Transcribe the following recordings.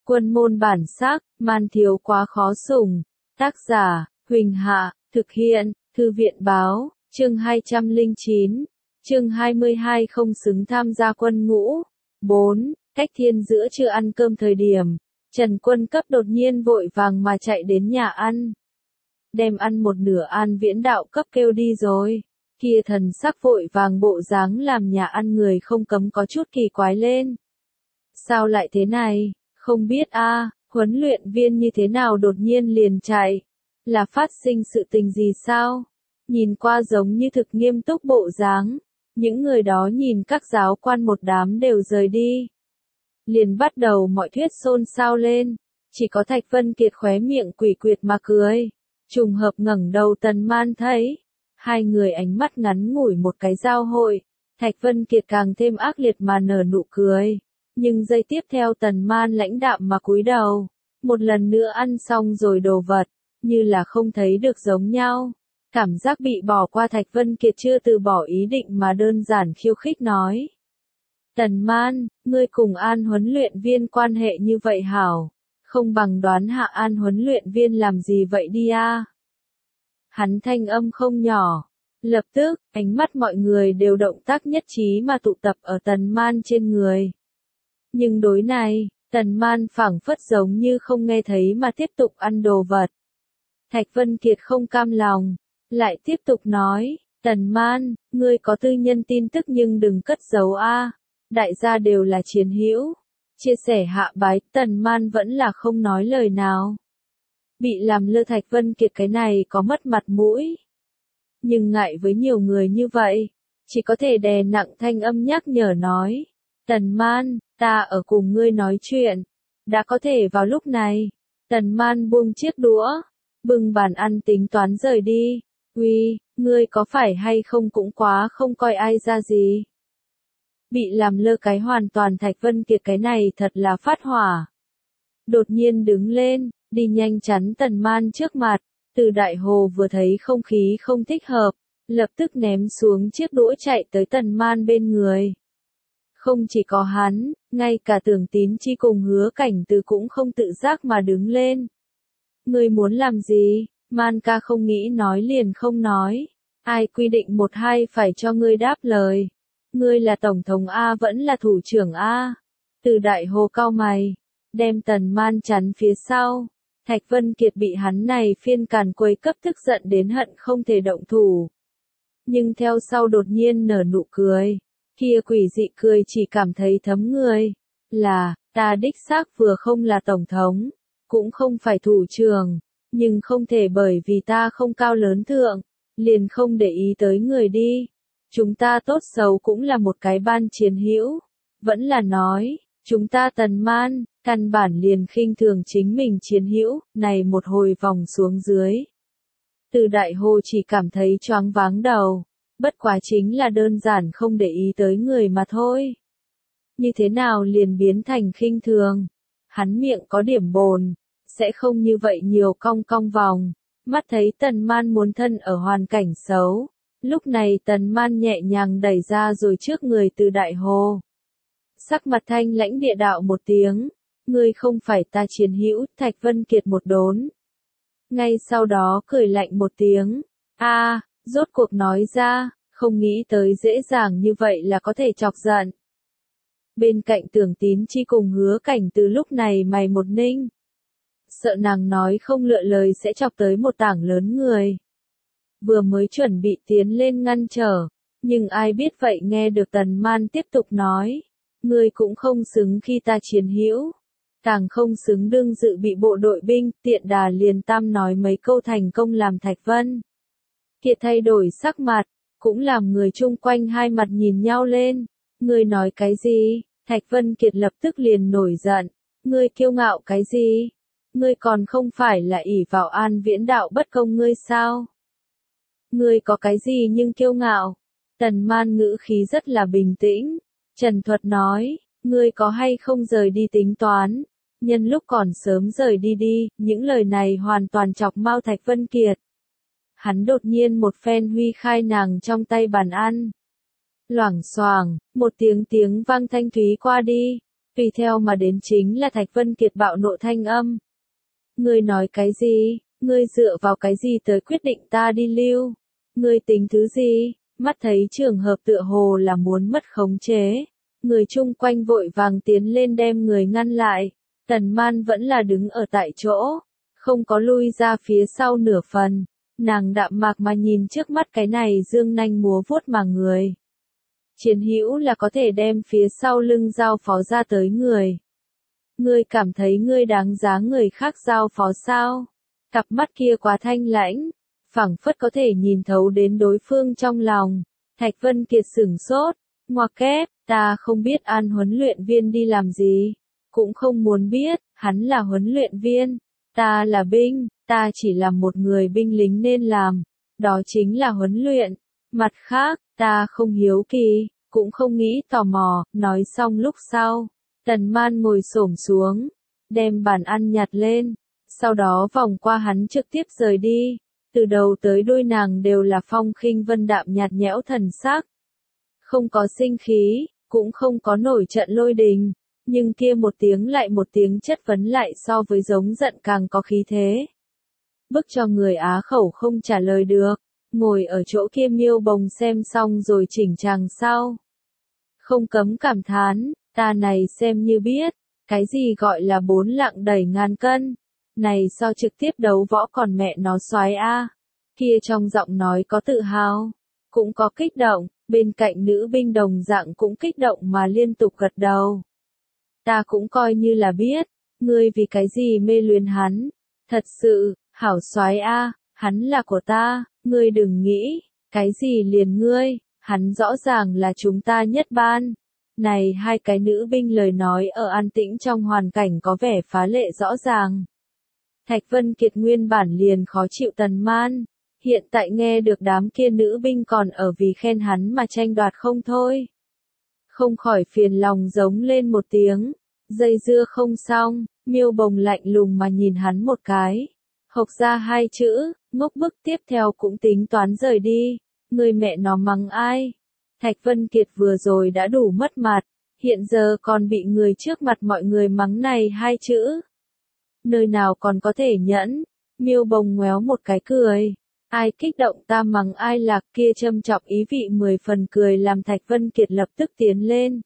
Quân môn bản sắc, man thiếu quá khó sủng. Tác giả, Huỳnh Hạ, thực hiện, Thư viện báo, chương 209, chương 22 không xứng tham gia quân ngũ. 4. Cách thiên giữa trưa ăn cơm thời điểm, Trần Quân Cấp đột nhiên vội vàng mà chạy đến nhà ăn. Đem ăn một nửa An Viễn Đạo Cấp kêu đi rồi. Kia thần sắc vội vàng bộ dáng làm nhà ăn người không cấm có chút kỳ quái lên. Sao lại thế này, không biết huấn luyện viên như thế nào đột nhiên liền chạy, là phát sinh sự tình gì sao? Nhìn qua giống như thực nghiêm túc bộ dáng, những người đó nhìn các giáo quan một đám đều rời đi. Liền bắt đầu mọi thuyết xôn xao lên, chỉ có Thạch Vân Kiệt khóe miệng quỷ quyệt mà cười. Trùng hợp ngẩng đầu Tần Man thấy, hai người ánh mắt ngắn ngủi một cái giao hội, Thạch Vân Kiệt càng thêm ác liệt mà nở nụ cười, nhưng giây tiếp theo Tần Man lãnh đạm mà cúi đầu, một lần nữa ăn xong rồi đồ vật, như là không thấy được giống nhau. Cảm giác bị bỏ qua Thạch Vân Kiệt chưa từ bỏ ý định mà đơn giản khiêu khích nói. Tần Man, ngươi cùng An huấn luyện viên quan hệ như vậy hảo, không bằng đoán hạ An huấn luyện viên làm gì vậy đi a? Hắn thanh âm không nhỏ. Lập tức, ánh mắt mọi người đều động tác nhất trí mà tụ tập ở Tần Man trên người. Nhưng đối này, Tần Man phảng phất giống như không nghe thấy mà tiếp tục ăn đồ vật. Thạch Vân Kiệt không cam lòng, lại tiếp tục nói, Tần Man, ngươi có tư nhân tin tức nhưng đừng cất giấu a. Đại gia đều là chiến hữu. Chia sẻ hạ bái, Tần Man vẫn là không nói lời nào. Bị làm lơ Thạch Vân Kiệt cái này có mất mặt mũi. Nhưng ngại với nhiều người như vậy, chỉ có thể đè nặng thanh âm nhắc nhở nói. Tần Man, ta ở cùng ngươi nói chuyện. Đã có thể vào lúc này. Tần Man buông chiếc đũa, bưng bàn ăn tính toán rời đi. Uy, ngươi có phải hay không cũng quá không coi ai ra gì. Bị làm lơ cái hoàn toàn Thạch Vân Kiệt cái này thật là phát hỏa. Đột nhiên đứng lên, đi nhanh chắn Tần Man trước mặt, Từ Đại Hồ vừa thấy không khí không thích hợp, lập tức ném xuống chiếc đũa chạy tới Tần Man bên người. Không chỉ có hắn, ngay cả Tưởng Tín Chi cùng Hứa Cảnh Từ cũng không tự giác mà đứng lên. Ngươi muốn làm gì? Man ca không nghĩ nói liền không nói. Ai quy định một hai phải cho ngươi đáp lời? Ngươi là tổng thống A vẫn là thủ trưởng A? Từ Đại Hồ cau mày, đem Tần Man chắn phía sau. Thạch Vân Kiệt bị hắn này phiên càn quấy cấp tức giận đến hận không thể động thủ. Nhưng theo sau đột nhiên nở nụ cười. Kia quỷ dị cười chỉ cảm thấy thấm người. Là, ta đích xác vừa không là tổng thống, cũng không phải thủ trưởng, nhưng không thể bởi vì ta không cao lớn thượng, liền không để ý tới người đi. Chúng ta tốt xấu cũng là một cái ban chiến hữu. Vẫn là nói, chúng ta Tần Man, căn bản liền khinh thường chính mình chiến hữu, này một hồi vòng xuống dưới. Từ Đại Hồ chỉ cảm thấy choáng váng đầu, bất quá chính là đơn giản không để ý tới người mà thôi. Như thế nào liền biến thành khinh thường? Hắn miệng có điểm bồn, sẽ không như vậy nhiều cong cong vòng. Mắt thấy Tần Man muốn thân ở hoàn cảnh xấu. Lúc này Tần Man nhẹ nhàng đẩy ra rồi trước người Từ Đại Hồ. Sắc mặt thanh lãnh địa đạo một tiếng. Ngươi không phải ta chiến hữu, Thạch Vân Kiệt một đốn. Ngay sau đó cười lạnh một tiếng. Rốt cuộc nói ra, không nghĩ tới dễ dàng như vậy là có thể chọc giận. Bên cạnh Tưởng Tín Chi cùng Hứa Cảnh Từ lúc này mày một ninh. Sợ nàng nói không lựa lời sẽ chọc tới một tảng lớn người. Vừa mới chuẩn bị tiến lên ngăn trở, nhưng ai biết vậy nghe được Tần Man tiếp tục nói. Ngươi cũng không xứng khi ta chiến hữu, càng không xứng đương dự bị bộ đội binh, tiện đà liền tam nói mấy câu thành công làm Thạch Vân Kiệt thay đổi sắc mặt, cũng làm người chung quanh hai mặt nhìn nhau lên. Ngươi nói cái gì? Thạch Vân Kiệt lập tức liền nổi giận. Ngươi kiêu ngạo cái gì? Ngươi còn không phải là ỷ vào An Viễn Đạo bất công ngươi sao? Ngươi có cái gì nhưng kiêu ngạo? Tần Man ngữ khí rất là bình tĩnh. Trần Thuật nói, ngươi có hay không rời đi tính toán? Nhân lúc còn sớm rời đi đi, những lời này hoàn toàn chọc mau Thạch Vân Kiệt. Hắn đột nhiên một phen huy khai nàng trong tay bàn ăn. Loảng xoảng, một tiếng vang thanh thúy qua đi. Tùy theo mà đến chính là Thạch Vân Kiệt bạo nộ thanh âm. Ngươi nói cái gì? Ngươi dựa vào cái gì tới quyết định ta đi lưu? Ngươi tính thứ gì? Mắt thấy trường hợp tựa hồ là muốn mất khống chế. Người chung quanh vội vàng tiến lên đem người ngăn lại. Tần Man vẫn là đứng ở tại chỗ, không có lui ra phía sau nửa phần. Nàng đạm mạc mà nhìn trước mắt cái này dương nanh múa vuốt mà người. Chiến hữu là có thể đem phía sau lưng giao phó ra tới người. Ngươi cảm thấy ngươi đáng giá người khác giao phó sao? Cặp mắt kia quá thanh lãnh, phảng phất có thể nhìn thấu đến đối phương trong lòng. Thạch Vân Kiệt sửng sốt, ngoặc kép, ta không biết An huấn luyện viên đi làm gì, cũng không muốn biết, hắn là huấn luyện viên, ta là binh, ta chỉ là một người binh lính nên làm, đó chính là huấn luyện. Mặt khác, ta không hiếu kỳ, cũng không nghĩ tò mò. Nói xong lúc sau, Tần Man ngồi xổm xuống, đem bàn ăn nhặt lên, sau đó vòng qua hắn trực tiếp rời đi. Từ đầu tới đuôi nàng đều là phong khinh vân đạm nhạt nhẽo thần sắc. Không có sinh khí, cũng không có nổi trận lôi đình, nhưng kia một tiếng lại một tiếng chất vấn lại so với giống giận càng có khí thế. Bức cho người á khẩu không trả lời được, ngồi ở chỗ kia Miêu Bồng xem xong rồi chỉnh chàng sau. Không cấm cảm thán, ta này xem như biết, cái gì gọi là 4 lạng đẩy ngàn cân, này so trực tiếp đấu võ còn mẹ nó soái a. Kia trong giọng nói có tự hào, cũng có kích động, bên cạnh nữ binh đồng dạng cũng kích động mà liên tục gật đầu. Ta cũng coi như là biết, ngươi vì cái gì mê luyến hắn, thật sự, hảo soái a, hắn là của ta, ngươi đừng nghĩ, cái gì liền ngươi, hắn rõ ràng là chúng ta nhất ban. Này hai cái nữ binh lời nói ở an tĩnh trong hoàn cảnh có vẻ phá lệ rõ ràng. Thạch Vân Kiệt nguyên bản liền khó chịu Tần Man, hiện tại nghe được đám kia nữ binh còn ở vì khen hắn mà tranh đoạt không thôi. Không khỏi phiền lòng giống lên một tiếng, dây dưa không xong, Miêu Bồng lạnh lùng mà nhìn hắn một cái. Hộc ra hai chữ, ngốc bức tiếp theo cũng tính toán rời đi, người mẹ nó mắng ai. Thạch Vân Kiệt vừa rồi đã đủ mất mặt, hiện giờ còn bị người trước mặt mọi người mắng này hai chữ. Nơi nào còn có thể nhẫn, Miêu Bồng ngoéo một cái cười. Ai kích động ta mắng ai lạc kia châm chọc ý vị 10 phần cười làm Thạch Vân Kiệt lập tức tiến lên.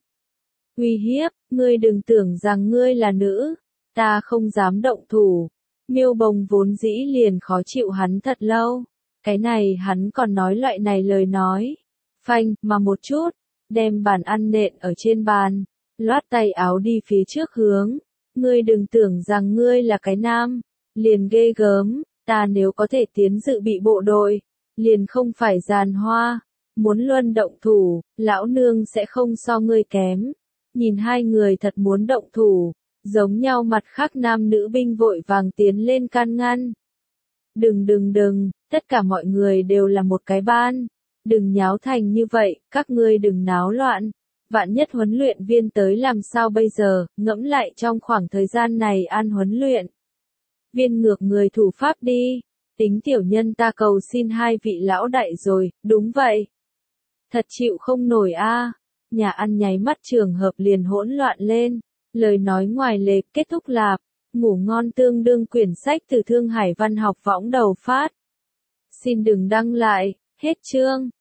Uy hiếp, ngươi đừng tưởng rằng ngươi là nữ, ta không dám động thủ. Miêu Bồng vốn dĩ liền khó chịu hắn thật lâu, cái này hắn còn nói loại này lời nói. Phanh, mà một chút, đem bàn ăn nện ở trên bàn, loát tay áo đi phía trước hướng. Ngươi đừng tưởng rằng ngươi là cái nam, liền ghê gớm, ta nếu có thể tiến dự bị bộ đội, liền không phải giàn hoa, muốn luân động thủ, lão nương sẽ không so ngươi kém. Nhìn hai người thật muốn động thủ, giống nhau mặt khác nam nữ binh vội vàng tiến lên can ngăn. Đừng, tất cả mọi người đều là một cái ban, đừng nháo thành như vậy, các ngươi đừng náo loạn. Vạn nhất huấn luyện viên tới làm sao bây giờ, ngẫm lại trong khoảng thời gian này an huấn luyện. Viên ngược người thủ pháp đi, tính tiểu nhân ta cầu xin hai vị lão đại rồi, đúng vậy. Thật chịu không nổi a. Nhà ăn nháy mắt trường hợp liền hỗn loạn lên, lời nói ngoài lề kết thúc lạp, ngủ ngon tương đương quyển sách từ Thương Hải Văn học võng đầu phát. Xin đừng đăng lại, hết chương.